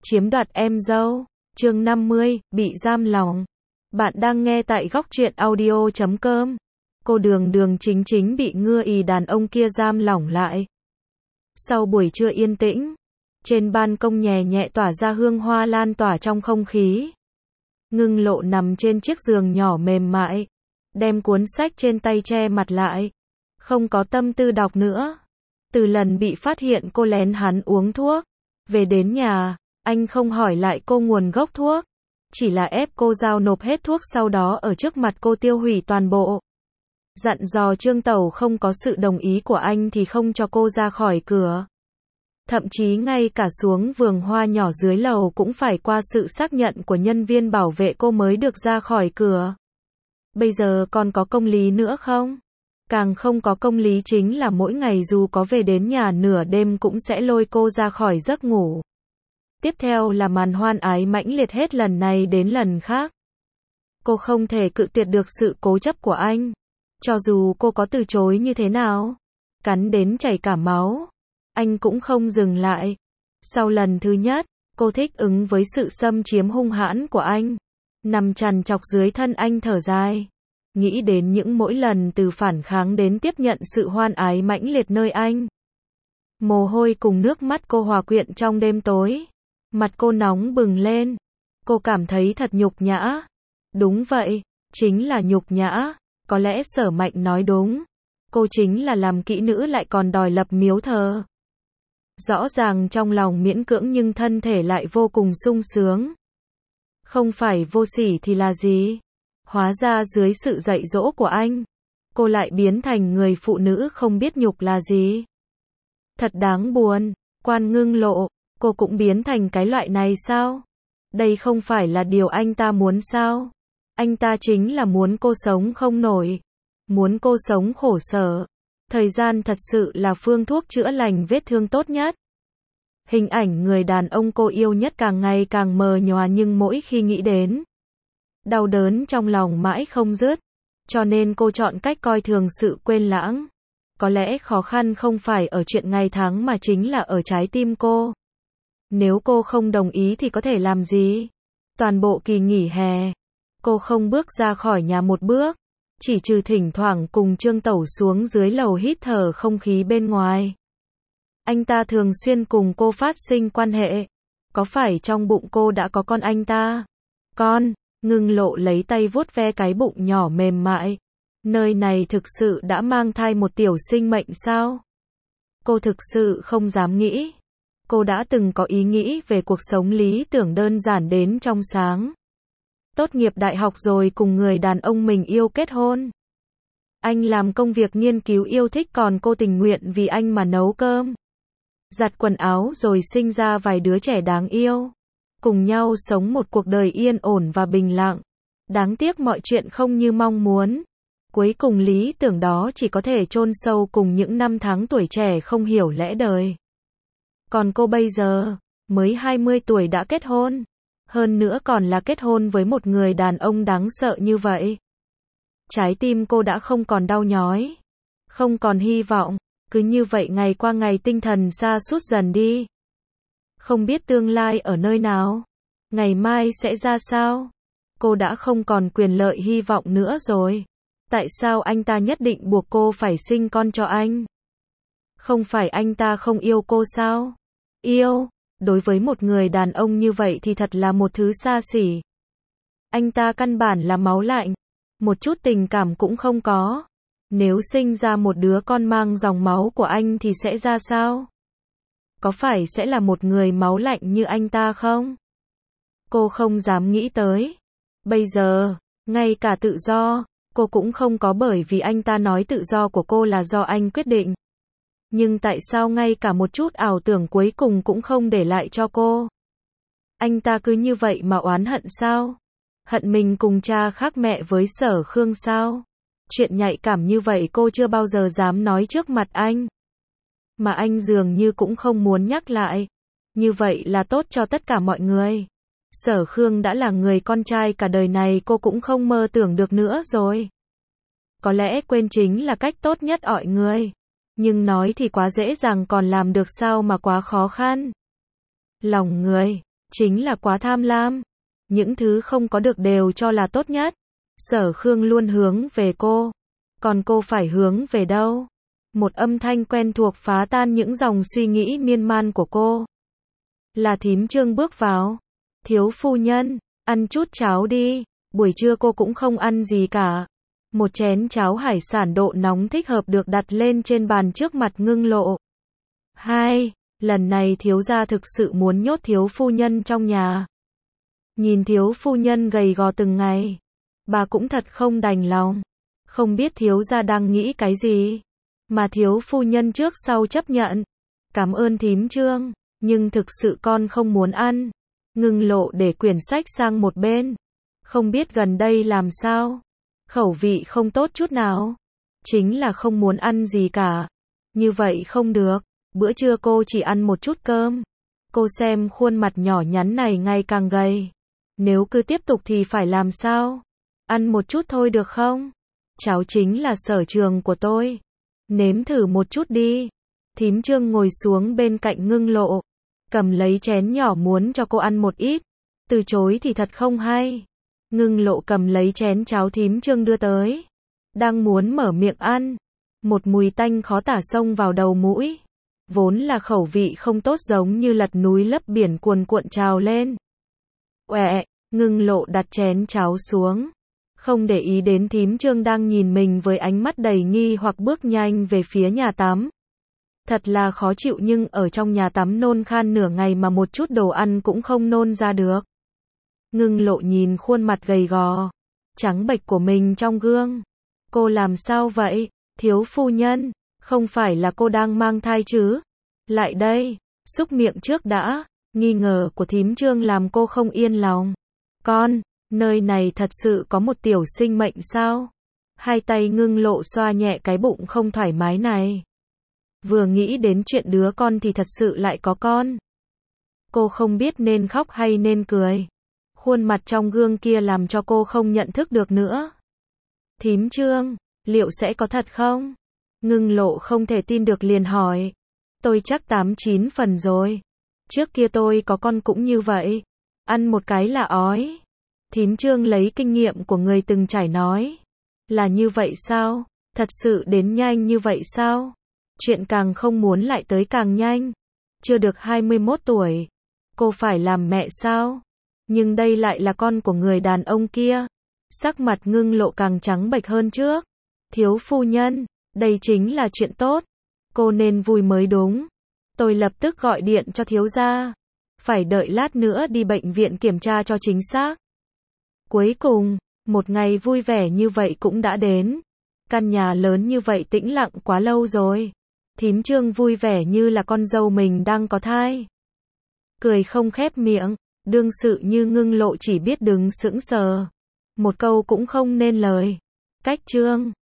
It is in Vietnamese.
chiếm đoạt em dâu. Chương 50, bị giam lòng. Bạn đang nghe tại góc truyện audio.com. Cô Đường Đường chính chính bị ngưa ì đàn ông kia giam lỏng lại. Sau buổi trưa yên tĩnh, trên ban công nhẹ nhẹ tỏa ra hương hoa lan tỏa trong không khí. Ngưng Lộ nằm trên chiếc giường nhỏ mềm mại, đem cuốn sách trên tay che mặt lại, không có tâm tư đọc nữa. Từ lần bị phát hiện cô lén hắn uống thuốc, về đến nhà, anh không hỏi lại cô nguồn gốc thuốc, chỉ là ép cô giao nộp hết thuốc, sau đó ở trước mặt cô tiêu hủy toàn bộ. Dặn dò Trương Tẩu không có sự đồng ý của anh thì không cho cô ra khỏi cửa. Thậm chí ngay cả xuống vườn hoa nhỏ dưới lầu cũng phải qua sự xác nhận của nhân viên bảo vệ cô mới được ra khỏi cửa. Bây giờ còn có công lý nữa không? Càng không có công lý chính là mỗi ngày dù có về đến nhà nửa đêm cũng sẽ lôi cô ra khỏi giấc ngủ. Tiếp theo là màn hoan ái mãnh liệt hết lần này đến lần khác. Cô không thể cự tuyệt được sự cố chấp của anh. Cho dù cô có từ chối như thế nào, cắn đến chảy cả máu, anh cũng không dừng lại. Sau lần thứ nhất, cô thích ứng với sự xâm chiếm hung hãn của anh, nằm trằn trọc dưới thân anh thở dài. Nghĩ đến những mỗi lần từ phản kháng đến tiếp nhận sự hoan ái mãnh liệt nơi anh. Mồ hôi cùng nước mắt cô hòa quyện trong đêm tối. Mặt cô nóng bừng lên. Cô cảm thấy thật nhục nhã. Đúng vậy, chính là nhục nhã. Có lẽ Sở Mạnh nói đúng. Cô chính là làm kỹ nữ lại còn đòi lập miếu thờ. Rõ ràng trong lòng miễn cưỡng nhưng thân thể lại vô cùng sung sướng. Không phải vô sỉ thì là gì? Hóa ra dưới sự dạy dỗ của anh, cô lại biến thành người phụ nữ không biết nhục là gì. Thật đáng buồn. Quan Ngưng Lộ, cô cũng biến thành cái loại này sao? Đây không phải là điều anh ta muốn sao? Anh ta chính là muốn cô sống không nổi, muốn cô sống khổ sở. Thời gian thật sự là phương thuốc chữa lành vết thương tốt nhất. Hình ảnh người đàn ông cô yêu nhất càng ngày càng mờ nhòa, nhưng mỗi khi nghĩ đến, đau đớn trong lòng mãi không dứt. Cho nên cô chọn cách coi thường sự quên lãng. Có lẽ khó khăn không phải ở chuyện ngày tháng mà chính là ở trái tim cô. Nếu cô không đồng ý thì có thể làm gì? Toàn bộ kỳ nghỉ hè, cô không bước ra khỏi nhà một bước, chỉ trừ thỉnh thoảng cùng Trương Tẩu xuống dưới lầu hít thở không khí bên ngoài. Anh ta thường xuyên cùng cô phát sinh quan hệ. Có phải trong bụng cô đã có con anh ta? Con, Ngưng Lộ lấy tay vuốt ve cái bụng nhỏ mềm mại. Nơi này thực sự đã mang thai một tiểu sinh mệnh sao? Cô thực sự không dám nghĩ. Cô đã từng có ý nghĩ về cuộc sống lý tưởng đơn giản đến trong sáng. Tốt nghiệp đại học rồi cùng người đàn ông mình yêu kết hôn. Anh làm công việc nghiên cứu yêu thích, còn cô tình nguyện vì anh mà nấu cơm, giặt quần áo rồi sinh ra vài đứa trẻ đáng yêu. Cùng nhau sống một cuộc đời yên ổn và bình lặng. Đáng tiếc mọi chuyện không như mong muốn. Cuối cùng lý tưởng đó chỉ có thể chôn sâu cùng những năm tháng tuổi trẻ không hiểu lẽ đời. Còn cô bây giờ, mới 20 tuổi đã kết hôn. Hơn nữa còn là kết hôn với một người đàn ông đáng sợ như vậy. Trái tim cô đã không còn đau nhói, không còn hy vọng. Cứ như vậy ngày qua ngày tinh thần sa sút dần đi. Không biết tương lai ở nơi nào, ngày mai sẽ ra sao. Cô đã không còn quyền lợi hy vọng nữa rồi. Tại sao anh ta nhất định buộc cô phải sinh con cho anh? Không phải anh ta không yêu cô sao? Yêu, đối với một người đàn ông như vậy thì thật là một thứ xa xỉ. Anh ta căn bản là máu lạnh, một chút tình cảm cũng không có. Nếu sinh ra một đứa con mang dòng máu của anh thì sẽ ra sao? Có phải sẽ là một người máu lạnh như anh ta không? Cô không dám nghĩ tới. Bây giờ, ngay cả tự do, cô cũng không có, bởi vì anh ta nói tự do của cô là do anh quyết định. Nhưng tại sao ngay cả một chút ảo tưởng cuối cùng cũng không để lại cho cô? Anh ta cứ như vậy mà oán hận sao? Hận mình cùng cha khác mẹ với Sở Khương sao? Chuyện nhạy cảm như vậy cô chưa bao giờ dám nói trước mặt anh. Mà anh dường như cũng không muốn nhắc lại. Như vậy là tốt cho tất cả mọi người. Sở Khương đã là người con trai cả đời này cô cũng không mơ tưởng được nữa rồi. Có lẽ quên chính là cách tốt nhất mọi người. Nhưng nói thì quá dễ dàng, còn làm được sao mà quá khó khăn. Lòng người, chính là quá tham lam. Những thứ không có được đều cho là tốt nhất. Sở Khương luôn hướng về cô. Còn cô phải hướng về đâu? Một âm thanh quen thuộc phá tan những dòng suy nghĩ miên man của cô. Là thím Trương bước vào. Thiếu phu nhân, ăn chút cháo đi. Buổi trưa cô cũng không ăn gì cả. Một chén cháo hải sản độ nóng thích hợp được đặt lên trên bàn trước mặt Ngưng Lộ. Lần này thiếu gia thực sự muốn nhốt thiếu phu nhân trong nhà. Nhìn thiếu phu nhân gầy gò từng ngày, bà cũng thật không đành lòng. Không biết thiếu gia đang nghĩ cái gì, mà thiếu phu nhân trước sau chấp nhận. Cảm ơn thím Trương, nhưng thực sự con không muốn ăn. Ngưng Lộ để quyển sách sang một bên. Không biết gần đây làm sao, khẩu vị không tốt chút nào. Chính là không muốn ăn gì cả. Như vậy không được, bữa trưa cô chỉ ăn một chút cơm. Cô xem khuôn mặt nhỏ nhắn này ngày càng gầy. Nếu cứ tiếp tục thì phải làm sao? Ăn một chút thôi được không? Cháo chính là sở trường của tôi. Nếm thử một chút đi. Thím Trương ngồi xuống bên cạnh Ngưng Lộ, cầm lấy chén nhỏ muốn cho cô ăn một ít. Từ chối thì thật không hay. Ngưng Lộ cầm lấy chén cháo thím Trương đưa tới. Đang muốn mở miệng ăn. Một mùi tanh khó tả xông vào đầu mũi. Vốn là khẩu vị không tốt giống như lật núi lấp biển cuồn cuộn trào lên. Ngưng Lộ đặt chén cháo xuống. Không để ý đến thím Trương đang nhìn mình với ánh mắt đầy nghi hoặc bước nhanh về phía nhà tắm. Thật là khó chịu nhưng ở trong nhà tắm nôn khan nửa ngày mà một chút đồ ăn cũng không nôn ra được. Ngưng Lộ nhìn khuôn mặt gầy gò, trắng bệch của mình trong gương. Cô làm sao vậy, thiếu phu nhân? Không phải là cô đang mang thai chứ? Lại đây, xúc miệng trước đã. Nghi ngờ của thím Trương làm cô không yên lòng. Con, nơi này thật sự có một tiểu sinh mệnh sao? Hai tay Ngưng Lộ xoa nhẹ cái bụng không thoải mái này. Vừa nghĩ đến chuyện đứa con thì thật sự lại có con. Cô không biết nên khóc hay nên cười. Khuôn mặt trong gương kia làm cho cô không nhận thức được nữa. Thím Trương, liệu sẽ có thật không? Ngưng Lộ không thể tin được liền hỏi. Tôi chắc 8-9 phần rồi. Trước kia tôi có con cũng như vậy. Ăn một cái là ói. Thím Trương lấy kinh nghiệm của người từng trải nói. Là như vậy sao? Thật sự đến nhanh như vậy sao? Chuyện càng không muốn lại tới càng nhanh. Chưa được 21 tuổi. Cô phải làm mẹ sao? Nhưng đây lại là con của người đàn ông kia. Sắc mặt Ngưng Lộ càng trắng bệch hơn trước. Thiếu phu nhân, đây chính là chuyện tốt. Cô nên vui mới đúng. Tôi lập tức gọi điện cho thiếu gia. Phải đợi lát nữa đi bệnh viện kiểm tra cho chính xác. Cuối cùng, một ngày vui vẻ như vậy cũng đã đến. Căn nhà lớn như vậy tĩnh lặng quá lâu rồi. Thím Trương vui vẻ như là con dâu mình đang có thai. Cười không khép miệng, đương sự như Ngưng Lộ chỉ biết đứng sững sờ. Một câu cũng không nên lời. Cách Trương.